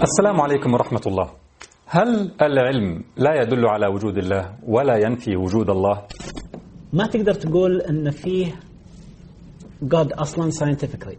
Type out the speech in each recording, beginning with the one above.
السلام عليكم ورحمة الله. هل العلم لا يدل على وجود الله ولا ينفي وجود الله؟ ما تقدر تقول ان فيه God اصلا scientifically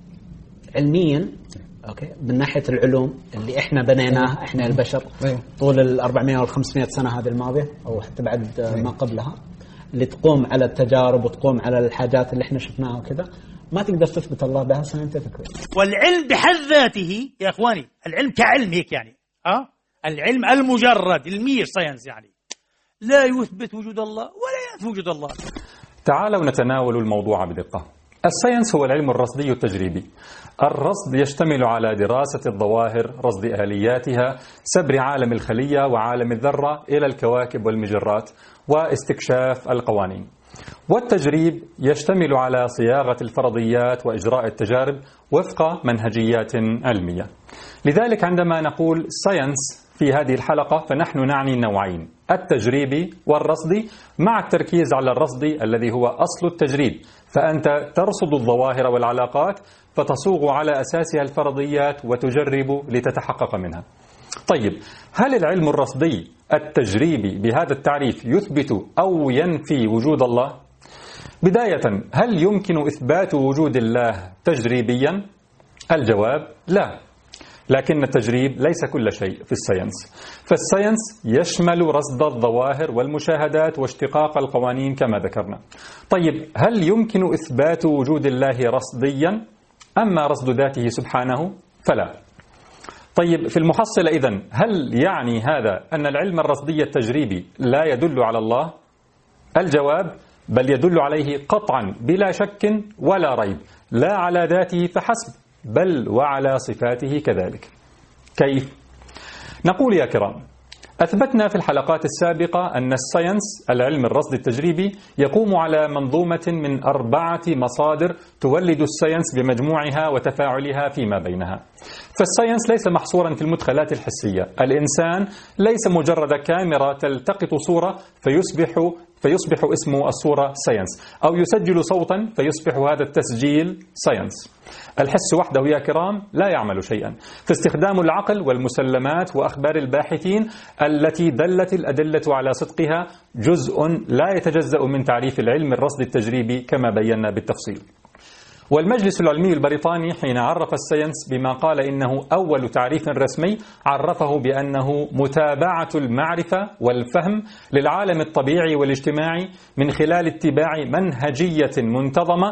علميا، اوكي، من ناحيه العلوم اللي احنا بنيناه احنا البشر طول ال 400 وال 500 سنه هذه الماضيه او حتى بعد ما قبلها، اللي تقوم على التجارب وتقوم على الحاجات اللي احنا شفناها وكذا. ما تقدر تثبت الله بها scientifically. والعلم بحد ذاته يا اخواني، العلم كعلم هيك يعني العلم المجرد المير ساينس يعني لا يثبت وجود الله ولا ينفي وجود الله. تعالوا نتناول الموضوع بدقة. الساينس هو العلم الرصدي التجريبي. الرصد يشتمل على دراسة الظواهر، رصد آلياتها، سبر عالم الخلية وعالم الذرة إلى الكواكب والمجرات، واستكشاف القوانين. والتجريب يشتمل على صياغة الفرضيات وإجراء التجارب وفق منهجيات علمية. لذلك عندما نقول ساينس في هذه الحلقة فنحن نعني النوعين، التجريبي والرصدي، مع التركيز على الرصدي الذي هو أصل التجريب، فأنت ترصد الظواهر والعلاقات فتصوغ على أساسها الفرضيات وتجرب لتتحقق منها. طيب، هل العلم الرصدي التجريبي بهذا التعريف يثبت أو ينفي وجود الله؟ بداية، هل يمكن إثبات وجود الله تجريبيا؟ الجواب لا، لكن التجريب ليس كل شيء في الساينس. فالساينس يشمل رصد الظواهر والمشاهدات واشتقاق القوانين كما ذكرنا. طيب، هل يمكن إثبات وجود الله رصديا؟ أما رصد ذاته سبحانه فلا. طيب، في المحصلة إذن، هل يعني هذا أن العلم الرصدي التجريبي لا يدل على الله؟ الجواب بل يدل عليه قطعا بلا شك ولا ريب، لا على ذاته فحسب بل وعلى صفاته كذلك. كيف؟ نقول يا كرام، أثبتنا في الحلقات السابقة أن الساينس العلم الرصدي التجريبي يقوم على منظومة من 4 مصادر تولد الساينس بمجموعها وتفاعلها فيما بينها. فالساينس ليس محصورا في المدخلات الحسية. الإنسان ليس مجرد كاميرا تلتقط صورة فيصبح اسم الصورة ساينس، أو يسجل صوتا فيصبح هذا التسجيل ساينس. الحس وحده يا كرام لا يعمل شيئا، فاستخدام العقل والمسلمات وأخبار الباحثين التي دلت الأدلة على صدقها جزء لا يتجزأ من تعريف العلم الرصدي التجريبي كما بينا بالتفصيل. والمجلس العلمي البريطاني حين عرف الساينس بما قال إنه أول تعريف رسمي، عرفه بأنه متابعة المعرفة والفهم للعالم الطبيعي والاجتماعي من خلال اتباع منهجية منتظمة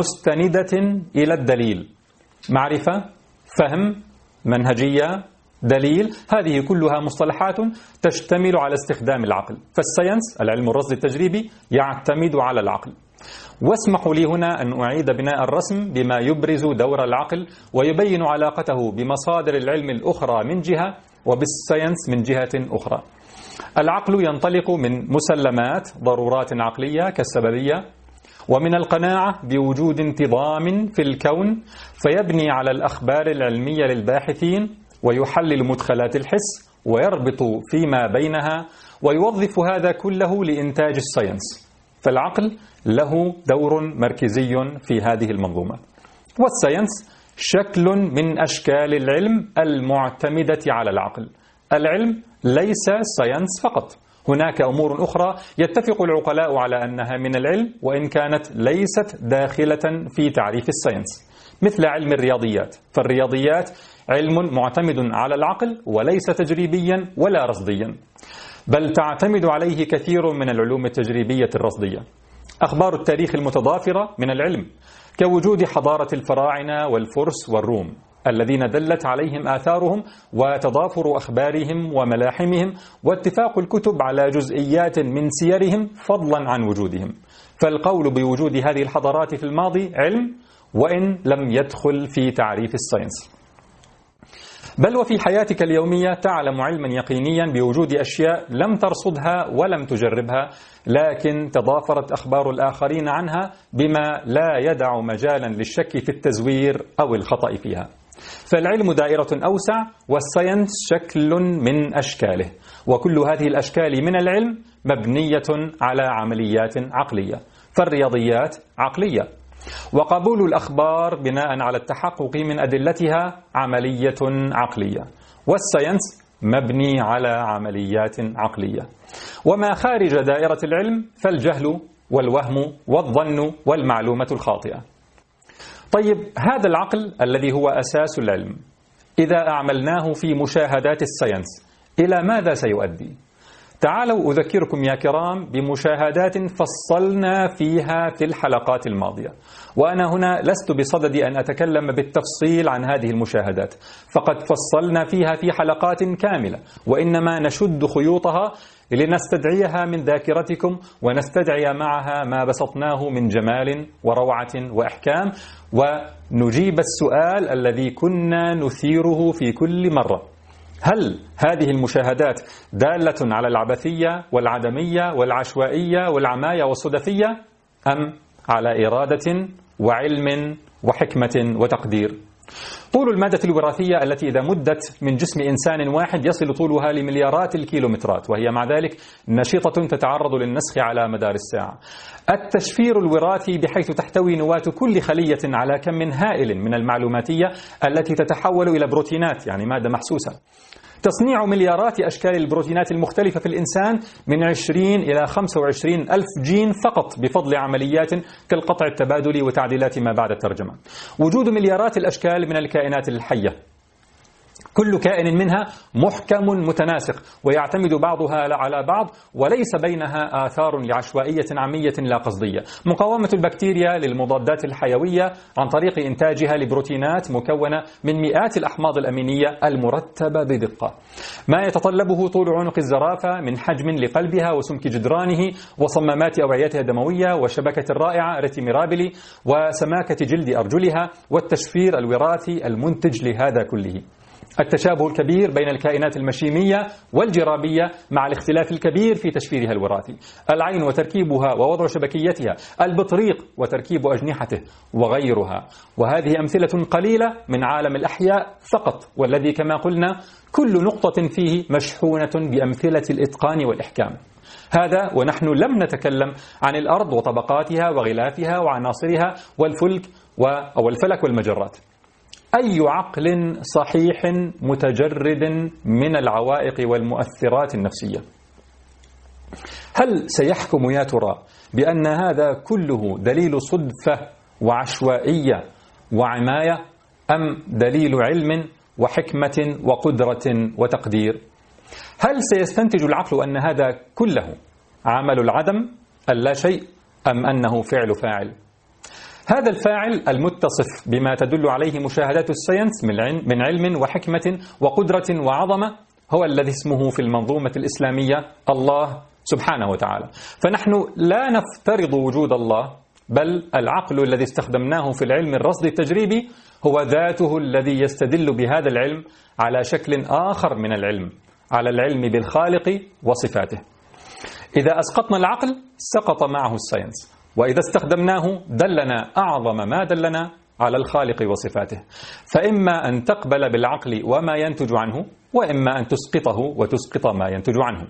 مستندة إلى الدليل. معرفة، فهم، منهجية، دليل، هذه كلها مصطلحات تشتمل على استخدام العقل. فالساينس العلم الرصدي التجريبي يعتمد على العقل. واسمحوا لي هنا أن أعيد بناء الرسم بما يبرز دور العقل ويبين علاقته بمصادر العلم الأخرى من جهة وبالساينس من جهة أخرى. العقل ينطلق من مسلمات ضرورات عقلية كالسببية، ومن القناعة بوجود انتظام في الكون، فيبني على الأخبار العلمية للباحثين ويحلل مدخلات الحس ويربط فيما بينها ويوظف هذا كله لإنتاج الساينس. فالعقل له دور مركزي في هذه المنظومة. والساينس شكل من أشكال العلم المعتمدة على العقل. العلم ليس ساينس فقط، هناك أمور أخرى يتفق العقلاء على أنها من العلم وإن كانت ليست داخلة في تعريف الساينس، مثل علم الرياضيات. فالرياضيات علم معتمد على العقل وليس تجريبيا ولا رصديا، بل تعتمد عليه كثير من العلوم التجريبية الرصدية. أخبار التاريخ المتضافرة من العلم، كوجود حضارة الفراعنة والفرس والروم الذين دلت عليهم آثارهم وتضافر أخبارهم وملاحمهم واتفاق الكتب على جزئيات من سيرهم فضلا عن وجودهم. فالقول بوجود هذه الحضارات في الماضي علم وإن لم يدخل في تعريف الساينس. بل وفي حياتك اليومية تعلم علما يقينيا بوجود أشياء لم ترصدها ولم تجربها، لكن تضافرت أخبار الآخرين عنها بما لا يدع مجالا للشك في التزوير أو الخطأ فيها. فالعلم دائرة أوسع والساينس شكل من أشكاله، وكل هذه الأشكال من العلم مبنية على عمليات عقلية. فالرياضيات عقلية، وقبول الأخبار بناء على التحقق من أدلتها عملية عقلية، والساينس مبني على عمليات عقلية، وما خارج دائرة العلم فالجهل والوهم والظن والمعلومة الخاطئة. طيب، هذا العقل الذي هو أساس العلم إذا أعملناه في مشاهدات الساينس إلى ماذا سيؤدي؟ تعالوا أذكركم يا كرام بمشاهدات فصلنا فيها في الحلقات الماضية، وأنا هنا لست بصدد أن أتكلم بالتفصيل عن هذه المشاهدات، فقد فصلنا فيها في حلقات كاملة، وإنما نشد خيوطها لنستدعيها من ذاكرتكم ونستدعي معها ما بسطناه من جمال وروعة وإحكام، ونجيب السؤال الذي كنا نثيره في كل مرة: هل هذه المشاهدات دالة على العبثية والعدمية والعشوائية والعماية والصدفية، أم على إرادة وعلم وحكمة وتقدير؟ طول المادة الوراثية التي إذا مدت من جسم إنسان واحد يصل طولها لمليارات الكيلومترات، وهي مع ذلك نشطة تتعرض للنسخ على مدار الساعة. التشفير الوراثي بحيث تحتوي نواة كل خلية على كم هائل من المعلوماتية التي تتحول إلى بروتينات، يعني مادة محسوسة. تصنيع مليارات أشكال البروتينات المختلفة في الإنسان من 20 إلى 25 ألف جين فقط بفضل عمليات كالقطع التبادلي وتعديلات ما بعد الترجمة. وجود مليارات الأشكال من الكائنات الحية، كل كائن منها محكم متناسق ويعتمد بعضها على بعض وليس بينها آثار لعشوائية عمية لا قصدية. مقاومة البكتيريا للمضادات الحيوية عن طريق إنتاجها لبروتينات مكونة من مئات الأحماض الأمينية المرتبة بدقة. ما يتطلبه طول عنق الزرافة من حجم لقلبها وسمك جدرانه وصمامات أوعيتها الدموية وشبكة الرائعة ريتيميرابيلي وسماكة جلد أرجلها والتشفير الوراثي المنتج لهذا كله. التشابه الكبير بين الكائنات المشيمية والجرابية مع الاختلاف الكبير في تشفيرها الوراثي، العين وتركيبها ووضع شبكيتها، البطريق وتركيب أجنحته وغيرها. وهذه أمثلة قليلة من عالم الأحياء فقط، والذي كما قلنا كل نقطة فيه مشحونة بأمثلة الإتقان والإحكام. هذا ونحن لم نتكلم عن الأرض وطبقاتها وغلافها وعناصرها والفلك والمجرات. أي عقل صحيح متجرد من العوائق والمؤثرات النفسية هل سيحكم يا ترى بأن هذا كله دليل صدفة وعشوائية وعماية، أم دليل علم وحكمة وقدرة وتقدير؟ هل سيستنتج العقل أن هذا كله عمل العدم اللا شيء، أم أنه فعل فاعل؟ هذا الفاعل المتصف بما تدل عليه مشاهدات الساينس من علم وحكمة وقدرة وعظمة هو الذي اسمه في المنظومة الإسلامية الله سبحانه وتعالى. فنحن لا نفترض وجود الله، بل العقل الذي استخدمناه في العلم الرصدي التجريبي هو ذاته الذي يستدل بهذا العلم على شكل آخر من العلم، على العلم بالخالق وصفاته. إذا أسقطنا العقل سقط معه الساينس، وإذا استخدمناه دلنا أعظم ما دلنا على الخالق وصفاته. فإما أن تقبل بالعقل وما ينتج عنه، وإما أن تسقطه وتسقط ما ينتج عنه.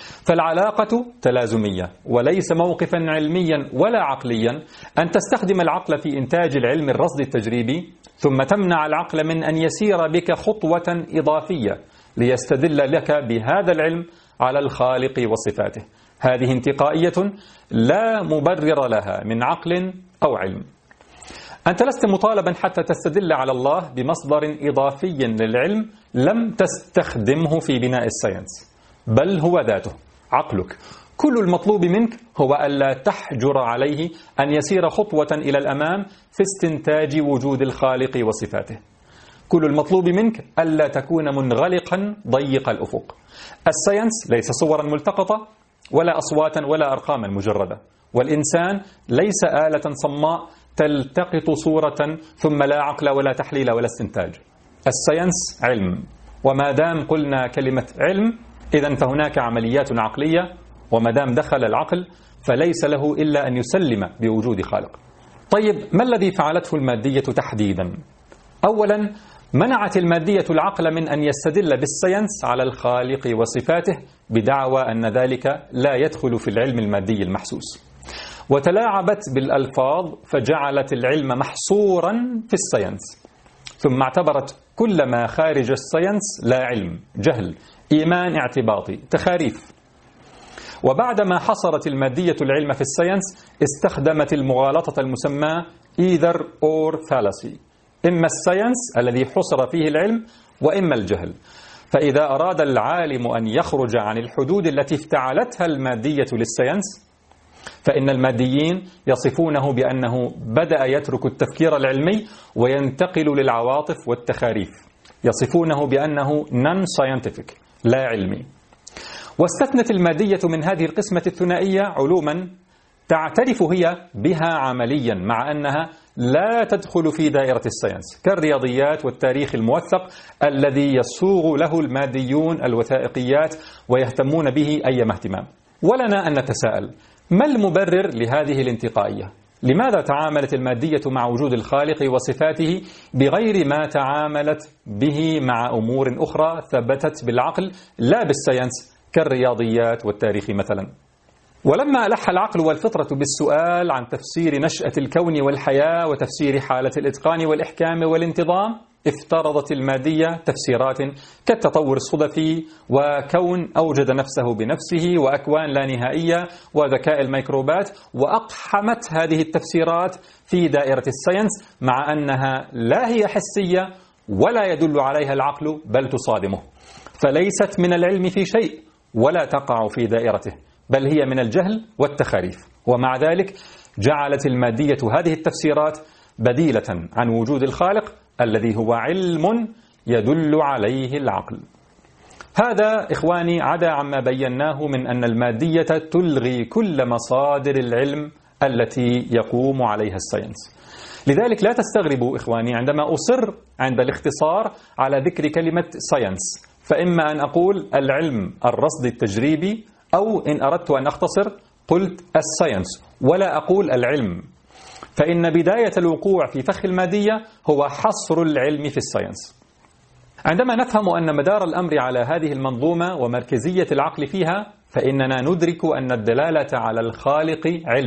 فالعلاقة تلازمية، وليس موقفا علميا ولا عقليا أن تستخدم العقل في إنتاج العلم الرصدي التجريبي ثم تمنع العقل من أن يسير بك خطوة إضافية ليستدل لك بهذا العلم على الخالق وصفاته. هذه انتقائية لا مبرر لها من عقل أو علم. أنت لست مطالبا حتى تستدل على الله بمصدر إضافي للعلم لم تستخدمه في بناء الساينس، بل هو ذاته عقلك. كل المطلوب منك هو ألا تحجر عليه أن يسير خطوة إلى الأمام في استنتاج وجود الخالق وصفاته. كل المطلوب منك ألا تكون منغلقا ضيق الأفق. الساينس ليس صورا ملتقطة ولا أصواتا ولا أرقاما مجردة، والإنسان ليس آلة صماء تلتقط صورة ثم لا عقل ولا تحليل ولا استنتاج. الساينس علم، وما دام قلنا كلمة علم إذن فهناك عمليات عقلية، وما دام دخل العقل فليس له إلا أن يسلم بوجود خالق. طيب، ما الذي فعلته المادية تحديدا؟ أولا، منعت المادية العقل من أن يستدل بالساينس على الخالق وصفاته بدعوى أن ذلك لا يدخل في العلم المادي المحسوس، وتلاعبت بالألفاظ فجعلت العلم محصورا في الساينس. ثم اعتبرت كل ما خارج الساينس لا علم، جهل، إيمان اعتباطي، تخاريف. وبعدما حصرت المادية العلم في الساينس استخدمت المغالطة المسمى either or fallacy، إما الساينس الذي حصر فيه العلم وإما الجهل. فإذا أراد العالم أن يخرج عن الحدود التي افتعلتها المادية للساينس، فإن الماديين يصفونه بأنه بدأ يترك التفكير العلمي وينتقل للعواطف والتخاريف، يصفونه بأنه non-scientific، لا علمي. واستثنت المادية من هذه القسمة الثنائية علوما تعترف هي بها عمليا مع أنها لا تدخل في دائرة الساينس، كالرياضيات والتاريخ الموثق الذي يسوغ له الماديون الوثائقيات ويهتمون به أيما اهتمام. ولنا أن نتساءل: ما المبرر لهذه الانتقائية؟ لماذا تعاملت المادية مع وجود الخالق وصفاته بغير ما تعاملت به مع أمور أخرى ثبتت بالعقل لا بالساينس، كالرياضيات والتاريخ مثلا؟ ولما ألح العقل والفطرة بالسؤال عن تفسير نشأة الكون والحياة وتفسير حالة الإتقان والإحكام والانتظام، افترضت المادية تفسيرات كالتطور الصدفي وكون أوجد نفسه بنفسه وأكوان لا نهائية وذكاء الميكروبات، وأقحمت هذه التفسيرات في دائرة الساينس مع أنها لا هي حسية ولا يدل عليها العقل بل تصادمه، فليست من العلم في شيء ولا تقع في دائرته، بل هي من الجهل والتخاريف. ومع ذلك جعلت المادية هذه التفسيرات بديلة عن وجود الخالق الذي هو علم يدل عليه العقل. هذا إخواني عدا عما بيناه من أن المادية تلغي كل مصادر العلم التي يقوم عليها الساينس. لذلك لا تستغربوا إخواني عندما أصر عند الاختصار على ذكر كلمة ساينس، فإما أن أقول العلم الرصدي التجريبي، أو إن أردت أن أختصر قلت الساينس ولا أقول العلم، فإن بداية الوقوع في فخ المادية هو حصر العلم في الساينس. عندما نفهم أن مدار الأمر على هذه المنظومة ومركزية العقل فيها، فإننا ندرك أن الدلالة على الخالق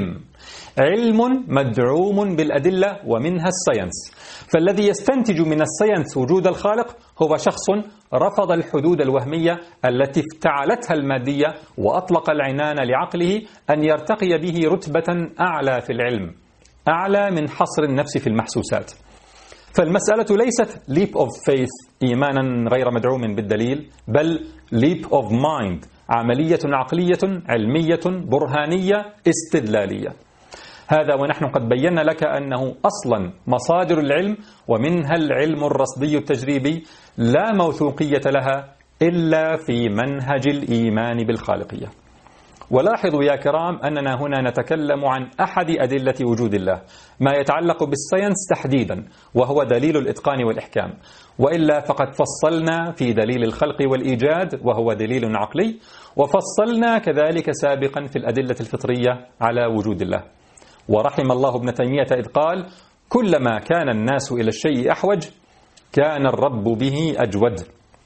علم مدعوم بالأدلة ومنها الساينس. فالذي يستنتج من الساينس وجود الخالق هو شخص رفض الحدود الوهمية التي افتعلتها المادية وأطلق العنان لعقله أن يرتقي به رتبة أعلى في العلم، أعلى من حصر النفس في المحسوسات. فالمسألة ليست leap of faith، إيمانا غير مدعوم بالدليل، بل leap of mind، عملية عقلية علمية برهانية استدلالية. هذا ونحن قد بينا لك أنه أصلا مصادر العلم ومنها العلم الرصدي التجريبي لا موثوقية لها إلا في منهج الإيمان بالخالقية. ولاحظوا يا كرام أننا هنا نتكلم عن أحد أدلة وجود الله، ما يتعلق بالساينس تحديدا وهو دليل الإتقان والإحكام، وإلا فقد فصلنا في دليل الخلق والإيجاد وهو دليل عقلي، وفصلنا كذلك سابقا في الأدلة الفطرية على وجود الله. ورحم الله ابن تيمية إذ قال: كلما كان الناس إلى الشيء أحوج كان الرب به أجود.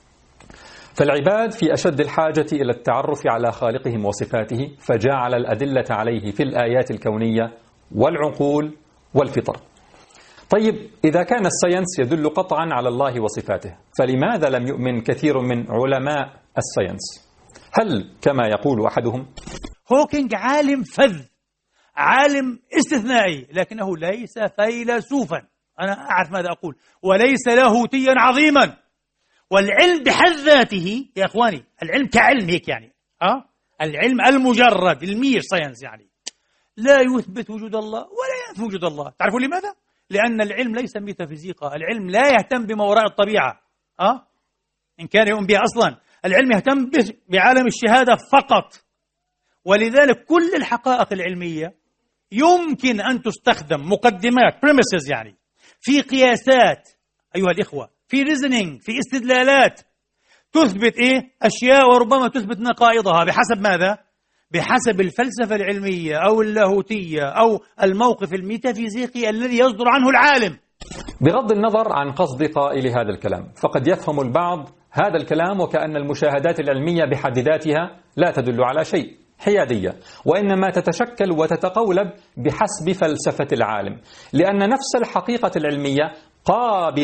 فالعباد في أشد الحاجة إلى التعرف على خالقهم وصفاته، فجعل الأدلة عليه في الآيات الكونية والعقول والفطر. طيب، إذا كان الساينس يدل قطعا على الله وصفاته، فلماذا لم يؤمن كثير من علماء الساينس؟ هل كما يقول أحدهم هوكينج عالم فذ، عالم استثنائي، لكنه ليس فيلسوفا، أنا أعرف ماذا أقول، وليس لاهوتيا عظيما. والعلم بحد ذاته يا إخواني، العلم كعلم هيك يعني العلم المجرد المير ساينس يعني لا يثبت وجود الله ولا ينفي وجود الله. تعرفوا لماذا؟ لأن العلم ليس ميتافيزيقا، العلم لا يهتم بما وراء الطبيعة إن كان يؤمن بها أصلا. العلم يهتم بعالم الشهادة فقط. ولذلك كل الحقائق العلمية يمكن أن تستخدم مقدمات premises يعني في قياسات أيها الإخوة، في reasoning، في استدلالات تثبت أشياء وربما تثبت نقائضها بحسب ماذا؟ بحسب الفلسفة العلمية أو اللاهوتية أو الموقف الميتافيزيقي الذي يصدر عنه العالم. بغض النظر عن قصد قائل هذا الكلام، فقد يفهم البعض هذا الكلام وكأن المشاهدات العلمية بحد ذاتها لا تدل على شيء، حيادية، وإنما تتشكل وتتقولب بحسب فلسفة العالم، لأن نفس الحقيقة العلمية قابلة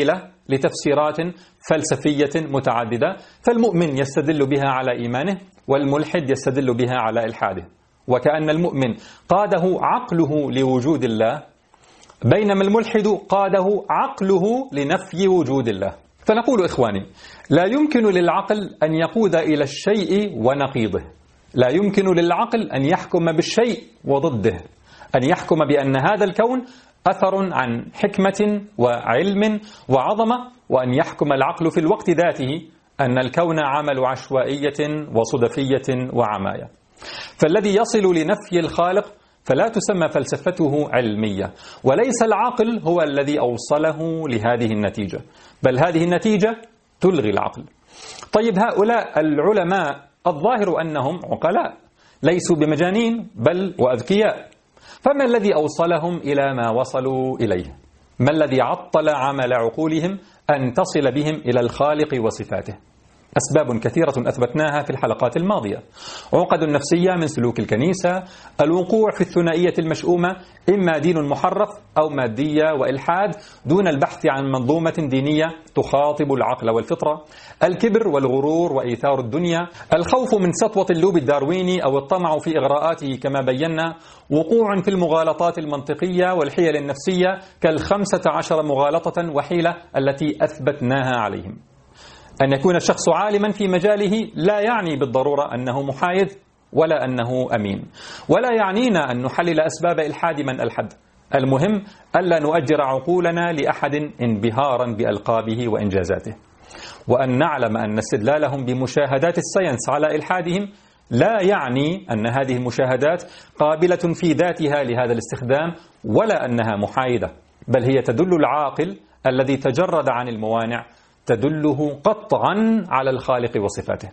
لتفسيرات فلسفية متعددة، فالمؤمن يستدل بها على إيمانه والملحد يستدل بها على إلحاده، وكأن المؤمن قاده عقله لوجود الله بينما الملحد قاده عقله لنفي وجود الله. فنقول إخواني، لا يمكن للعقل أن يقود إلى الشيء ونقيضه، لا يمكن للعقل أن يحكم بالشيء وضده، أن يحكم بأن هذا الكون أثر عن حكمة وعلم وعظمة، وأن يحكم العقل في الوقت ذاته أن الكون عمل عشوائية وصدفية وعماية. فالذي يصل لنفي الخالق فلا تسمى فلسفته علمية، وليس العقل هو الذي أوصله لهذه النتيجة، بل هذه النتيجة تلغي العقل. طيب هؤلاء العلماء الظاهر أنهم عقلاء، ليسوا بمجانين بل وأذكياء، فما الذي أوصلهم إلى ما وصلوا إليه؟ ما الذي عطل عمل عقولهم أن تصل بهم إلى الخالق وصفاته؟ أسباب كثيرة أثبتناها في الحلقات الماضية: عقد نفسية من سلوك الكنيسة، الوقوع في الثنائية المشؤومة، إما دين محرف أو مادية وإلحاد دون البحث عن منظومة دينية تخاطب العقل والفطرة، الكبر والغرور وإيثار الدنيا، الخوف من سطوة اللوب الدارويني أو الطمع في إغراءاته كما بينا، وقوع في المغالطات المنطقية والحيل النفسية كال15 مغالطة وحيلة التي أثبتناها عليهم. أن يكون الشخص عالما في مجاله لا يعني بالضرورة أنه محايد ولا أنه أمين، ولا يعنينا أن نحلل أسباب إلحاد من ألحد. المهم ألا نؤجر عقولنا لأحد انبهارا بألقابه وإنجازاته، وأن نعلم أن استدلالهم بمشاهدات الساينس على إلحادهم لا يعني أن هذه المشاهدات قابلة في ذاتها لهذا الاستخدام ولا أنها محايدة، بل هي تدل العاقل الذي تجرد عن الموانع تدله قطعا على الخالق وصفاته.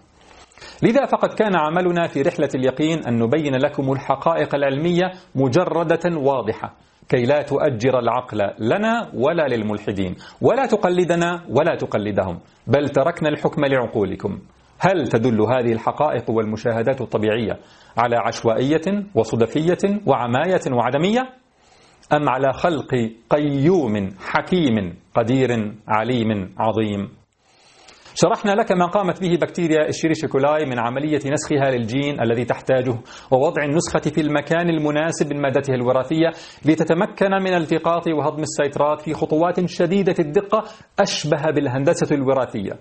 لذا فقد كان عملنا في رحلة اليقين أن نبين لكم الحقائق العلمية مجردة واضحة، كي لا تؤجر العقل لنا ولا للملحدين، ولا تقلدنا ولا تقلدهم، بل تركنا الحكم لعقولكم. هل تدل هذه الحقائق والمشاهدات الطبيعية على عشوائية وصدفية وعماية وعدمية، أم على خلق قيوم حكيم قدير عليم عظيم؟ شرحنا لك ما قامت به بكتيريا إشيريشيا كولاي من عملية نسخها للجين الذي تحتاجه ووضع النسخة في المكان المناسب من مادته الوراثية لتتمكن من التقاط وهضم السيترات في خطوات شديدة الدقة أشبه بالهندسة الوراثية.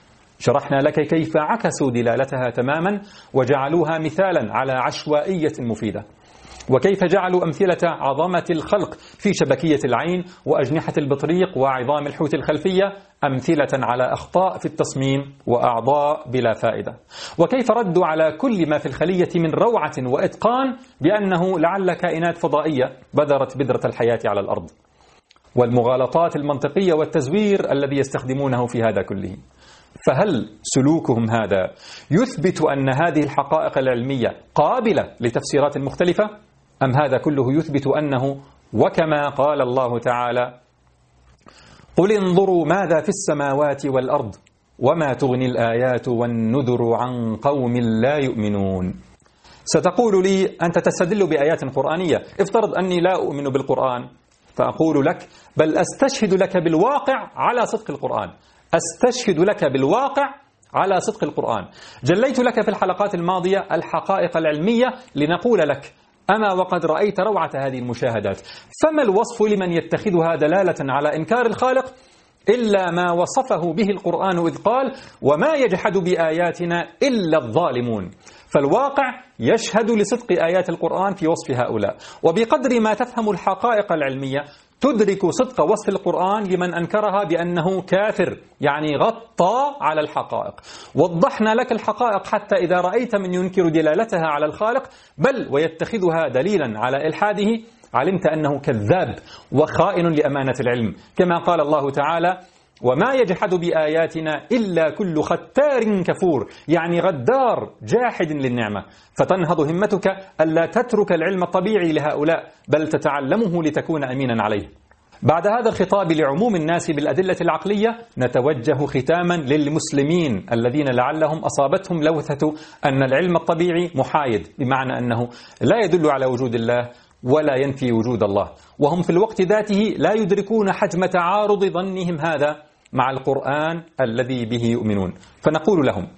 شرحنا لك كيف عكسوا دلالتها تماما وجعلوها مثالا على عشوائية مفيدة، وكيف جعلوا أمثلة عظمة الخلق في شبكية العين وأجنحة البطريق وعظام الحوت الخلفية أمثلة على أخطاء في التصميم وأعضاء بلا فائدة، وكيف ردوا على كل ما في الخلية من روعة وإتقان بأنه لعل كائنات فضائية بذرت بذرة الحياة على الأرض، والمغالطات المنطقية والتزوير الذي يستخدمونه في هذا كله. فهل سلوكهم هذا يثبت أن هذه الحقائق العلمية قابلة لتفسيرات مختلفة، أم هذا كله يثبت أنه وكما قال الله تعالى: قل انظروا ماذا في السماوات والأرض وما تغني الآيات والنذر عن قوم لا يؤمنون؟ ستقول لي أنت تستدل بآيات قرآنية، افترض أني لا أؤمن بالقرآن، فأقول لك بل أستشهد لك بالواقع على صدق القرآن، أستشهد لك بالواقع على صدق القرآن. جليت لك في الحلقات الماضية الحقائق العلمية لنقول لك أما وقد رأيت روعة هذه المشاهدات، فما الوصف لمن يتخذها دلالة على إنكار الخالق إلا ما وصفه به القرآن إذ قال: وما يجحد بآياتنا إلا الظالمون. فالواقع يشهد لصدق آيات القرآن في وصف هؤلاء، وبقدر ما تفهم الحقائق العلمية تدرك صدق وصف القرآن لمن أنكرها بأنه كافر، يعني غطى على الحقائق. وضحنا لك الحقائق حتى إذا رأيت من ينكر دلالتها على الخالق بل ويتخذها دليلا على إلحاده علمت أنه كذاب وخائن لأمانة العلم، كما قال الله تعالى: وما يجحد بآياتنا إلا كل ختار كفور، يعني غدار جاحد للنعمة. فتنهض همتك ألا تترك العلم الطبيعي لهؤلاء بل تتعلمه لتكون أمينا عليه. بعد هذا الخطاب لعموم الناس بالأدلة العقلية نتوجه ختاما للمسلمين الذين لعلهم أصابتهم لوثة أن العلم الطبيعي محايد، بمعنى أنه لا يدل على وجود الله ولا ينفي وجود الله، وهم في الوقت ذاته لا يدركون حجم تعارض ظنهم هذا مع القرآن الذي به يؤمنون. فنقول لهم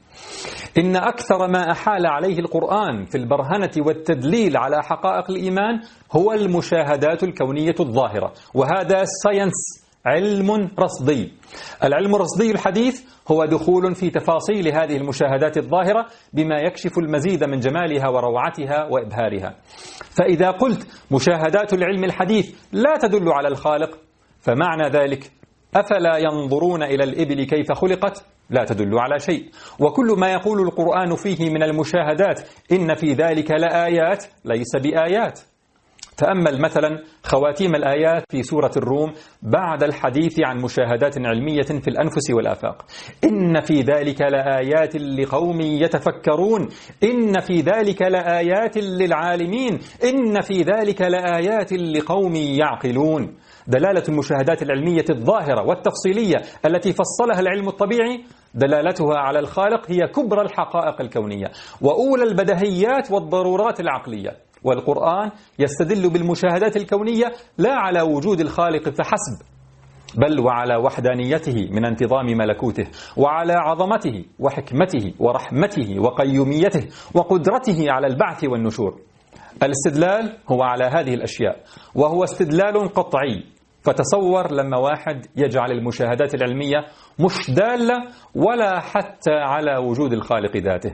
إن أكثر ما أحال عليه القرآن في البرهنة والتدليل على حقائق الإيمان هو المشاهدات الكونية الظاهرة، وهذا ساينس، علم رصدي. العلم الرصدي الحديث هو دخول في تفاصيل هذه المشاهدات الظاهرة بما يكشف المزيد من جمالها وروعتها وإبهارها. فإذا قلت مشاهدات العلم الحديث لا تدل على الخالق، فمعنى ذلك أفلا ينظرون إلى الإبل كيف خلقت؟ لا تدل على شيء. وكل ما يقول القرآن فيه من المشاهدات إن في ذلك لآيات ليس بآيات. تأمل مثلا خواتيم الآيات في سورة الروم بعد الحديث عن مشاهدات علمية في الأنفس والآفاق: إن في ذلك لآيات لقوم يتفكرون، إن في ذلك لآيات للعالمين، إن في ذلك لآيات لقوم يعقلون. دلالة المشاهدات العلمية الظاهرة والتفصيلية التي فصلها العلم الطبيعي دلالتها على الخالق هي كبرى الحقائق الكونية وأولى البديهيات والضرورات العقلية. والقرآن يستدل بالمشاهدات الكونية لا على وجود الخالق فحسب، بل وعلى وحدانيته من انتظام ملكوته، وعلى عظمته وحكمته ورحمته وقيوميته وقدرته على البعث والنشور. الاستدلال هو على هذه الأشياء، وهو استدلال قطعي. فتصور لما واحد يجعل المشاهدات العلمية مش دالة ولا حتى على وجود الخالق ذاته.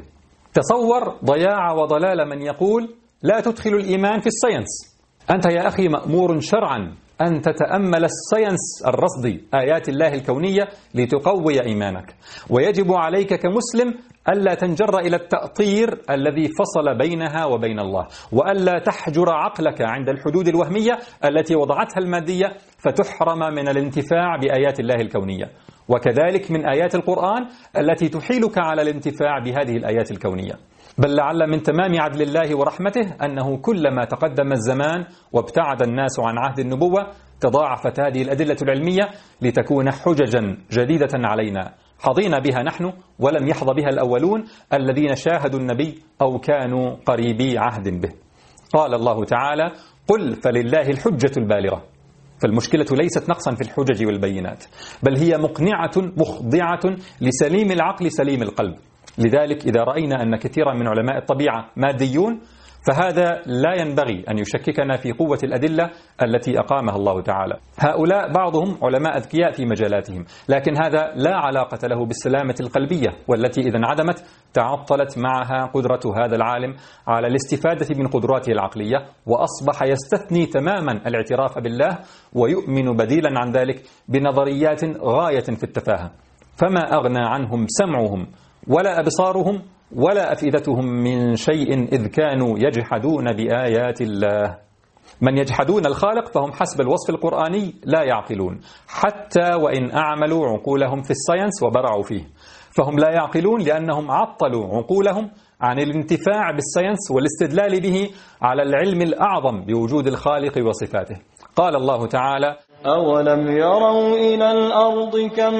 تصور ضياع وضلال من يقول لا تدخل الإيمان في الساينس. أنت يا أخي مأمور شرعا أن تتأمل الساينس الرصدي، آيات الله الكونية، لتقوي إيمانك. ويجب عليك كمسلم ألا تنجر إلى التأطير الذي فصل بينها وبين الله، وألا تحجر عقلك عند الحدود الوهمية التي وضعتها المادية فتحرم من الانتفاع بآيات الله الكونية، وكذلك من آيات القرآن التي تحيلك على الانتفاع بهذه الآيات الكونية. بل لعل من تمام عدل الله ورحمته أنه كلما تقدم الزمان وابتعد الناس عن عهد النبوة تضاعفت هذه الأدلة العلمية لتكون حججا جديدة علينا حظينا بها نحن ولم يحظ بها الأولون الذين شاهدوا النبي أو كانوا قريبي عهد به. قال الله تعالى: قل فلله الحجة البالغة. فالمشكلة ليست نقصا في الحجج والبينات، بل هي مقنعة مخضعة لسليم العقل سليم القلب. لذلك إذا رأينا أن كثيرا من علماء الطبيعة ماديون فهذا لا ينبغي أن يشككنا في قوة الأدلة التي أقامها الله تعالى. هؤلاء بعضهم علماء أذكياء في مجالاتهم، لكن هذا لا علاقة له بالسلامة القلبية، والتي إذا انعدمت تعطلت معها قدرة هذا العالم على الاستفادة من قدراته العقلية، وأصبح يستثني تماما الاعتراف بالله ويؤمن بديلا عن ذلك بنظريات غاية في التفاهة. فما أغنى عنهم سمعهم ولا أبصارهم ولا أفئدتهم من شيء إذ كانوا يجحدون بآيات الله. من يجحدون الخالق فهم حسب الوصف القرآني لا يعقلون، حتى وإن أعملوا عقولهم في الساينس وبرعوا فيه، فهم لا يعقلون لأنهم عطلوا عقولهم عن الانتفاع بالساينس والاستدلال به على العلم الأعظم بوجود الخالق وصفاته. قال الله تعالى: أولم يروا إلى الأرض كم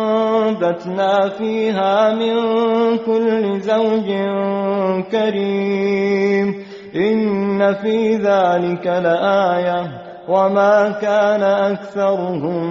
أنبتنا فيها من كل زوج كريم إن في ذلك لآية وما كان أكثرهم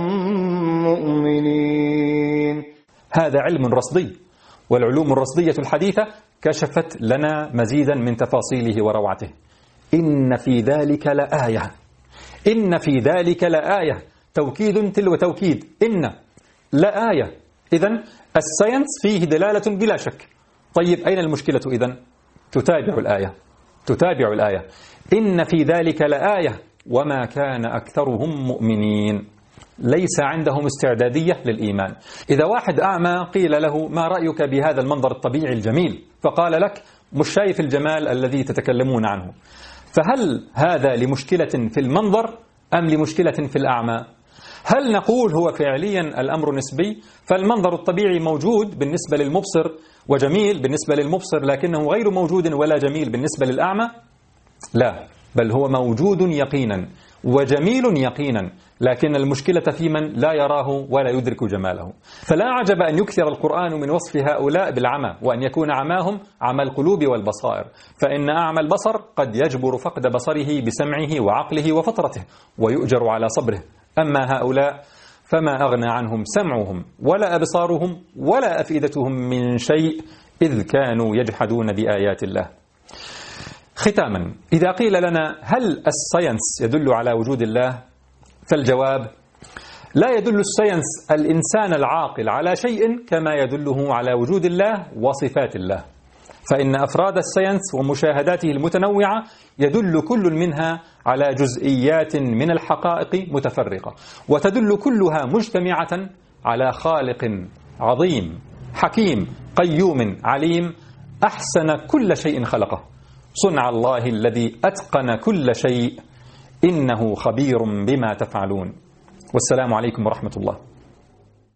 مؤمنين. هذا علم رصدي، والعلوم الرصدية الحديثة كشفت لنا مزيدا من تفاصيله وروعته. إن في ذلك لآية، إن في ذلك لآية، توكيد تلو توكيد، إن لآية. إذن الساينس فيه دلالة بلا شك. طيب أين المشكلة إذن؟ تتابع الآية، تتابع الآية. إن في ذلك لآية وما كان أكثرهم مؤمنين. ليس عندهم استعدادية للإيمان. إذا واحد أعمى قيل له: ما رأيك بهذا المنظر الطبيعي الجميل؟ فقال لك: مش شايف الجمال الذي تتكلمون عنه. فهل هذا لمشكلة في المنظر أم لمشكلة في الأعمى؟ هل نقول هو فعليا الأمر نسبي؟ فالمنظر الطبيعي موجود بالنسبة للمبصر وجميل بالنسبة للمبصر، لكنه غير موجود ولا جميل بالنسبة للأعمى؟ لا، بل هو موجود يقينا وجميل يقينا، لكن المشكلة في من لا يراه ولا يدرك جماله. فلا عجب أن يكثر القرآن من وصف هؤلاء بالعمى، وأن يكون عماهم عمى القلوب والبصائر، فإن أعمى البصر قد يجبر فقد بصره بسمعه وعقله وفطرته ويؤجر على صبره. أما هؤلاء فما أغنى عنهم سمعهم ولا أبصارهم ولا أفئدتهم من شيء إذ كانوا يجحدون بآيات الله. ختاما، إذا قيل لنا هل الساينس يدل على وجود الله؟ فالجواب: لا يدل الساينس الإنسان العاقل على شيء كما يدله على وجود الله وصفات الله، فإن أفراد الساينس ومشاهداته المتنوعة يدل كل منها على جزئيات من الحقائق متفرقة، وتدل كلها مجتمعة على خالق عظيم حكيم قيوم عليم أحسن كل شيء خلقه، صنع الله الذي أتقن كل شيء، إنه خبير بما تفعلون. والسلام عليكم ورحمة الله.